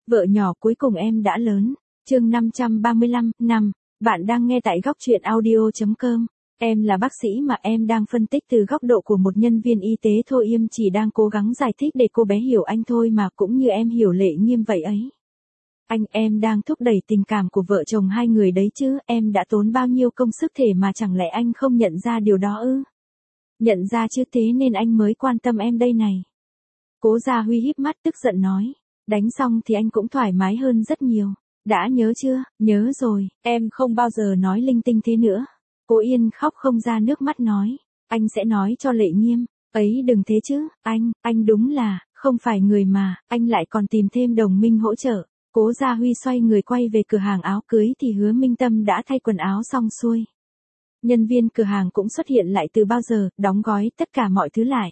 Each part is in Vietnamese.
Vợ nhỏ cuối cùng em đã lớn. Chương 535, năm. Bạn đang nghe tại góc truyện audio.com. Em là bác sĩ mà em đang phân tích từ góc độ của một nhân viên y tế thôi, em chỉ đang cố gắng giải thích để cô bé hiểu anh thôi mà, cũng như em hiểu Lệ Nghiêm vậy ấy. Em đang thúc đẩy tình cảm của vợ chồng hai người đấy chứ, em đã tốn bao nhiêu công sức thể mà chẳng lẽ anh không nhận ra điều đó ư? Nhận ra chứ, thế nên anh mới quan tâm em đây này. Cố Gia Huy híp mắt tức giận nói. Đánh xong thì anh cũng thoải mái hơn rất nhiều. Đã nhớ chưa? Nhớ rồi, em không bao giờ nói linh tinh thế nữa. Cố Yên khóc không ra nước mắt nói. Anh sẽ nói cho Lệ Nghiêm. Ấy đừng thế chứ, anh đúng là, không phải người mà, anh lại còn tìm thêm đồng minh hỗ trợ. Cố Gia Huy xoay người quay về cửa hàng áo cưới thì Hứa Minh Tâm đã thay quần áo xong xuôi. Nhân viên cửa hàng cũng xuất hiện lại từ bao giờ, đóng gói tất cả mọi thứ lại.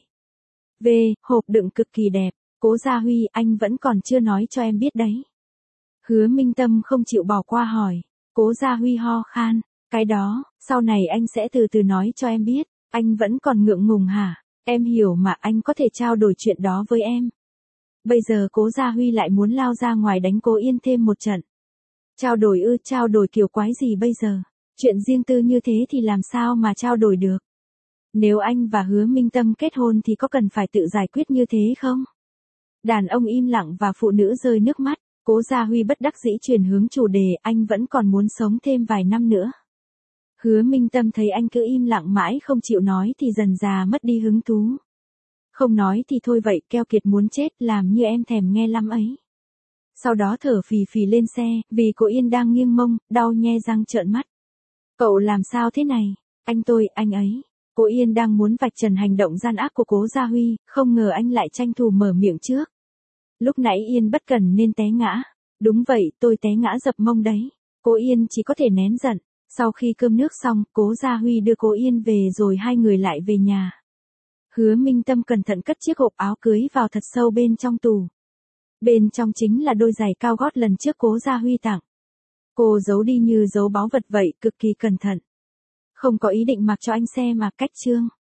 Hộp đựng cực kỳ đẹp. Cố Gia Huy, anh vẫn còn chưa nói cho em biết đấy. Hứa Minh Tâm không chịu bỏ qua hỏi. Cố Gia Huy ho khan. Cái đó, sau này anh sẽ từ từ nói cho em biết. Anh vẫn còn ngượng ngùng hả? Em hiểu mà, anh có thể trao đổi chuyện đó với em. Bây giờ Cố Gia Huy lại muốn lao ra ngoài đánh Cố Yên thêm một trận. Trao đổi ư? Trao đổi kiểu quái gì bây giờ? Chuyện riêng tư như thế thì làm sao mà trao đổi được? Nếu anh và Hứa Minh Tâm kết hôn thì có cần phải tự giải quyết như thế không? Đàn ông im lặng và phụ nữ rơi nước mắt. Cố Gia Huy bất đắc dĩ chuyển hướng chủ đề, anh vẫn còn muốn sống thêm vài năm nữa. Hứa Minh Tâm thấy anh cứ im lặng mãi không chịu nói thì dần dà mất đi hứng thú. Không nói thì thôi vậy, keo kiệt muốn chết, làm như em thèm nghe lắm ấy. Sau đó thở phì phì lên xe, vì cô Yên đang nghiêng mông, đau nhe răng trợn mắt. Cậu làm sao thế này? Anh ấy. Cô Yên đang muốn vạch trần hành động gian ác của Cố Gia Huy, không ngờ anh lại tranh thủ mở miệng trước. Lúc nãy Yên bất cẩn nên té ngã. Đúng vậy, tôi té ngã dập mông đấy. Cô Yên chỉ có thể nén giận. Sau khi cơm nước xong, Cố Gia Huy đưa cô Yên về rồi hai người lại về nhà. Hứa Minh Tâm cẩn thận cất chiếc hộp áo cưới vào thật sâu bên trong tủ. Bên trong chính là đôi giày cao gót lần trước Cố Gia Huy tặng. Cô giấu đi như giấu báu vật vậy, cực kỳ cẩn thận. Không có ý định mặc cho anh xem mà, cách chương.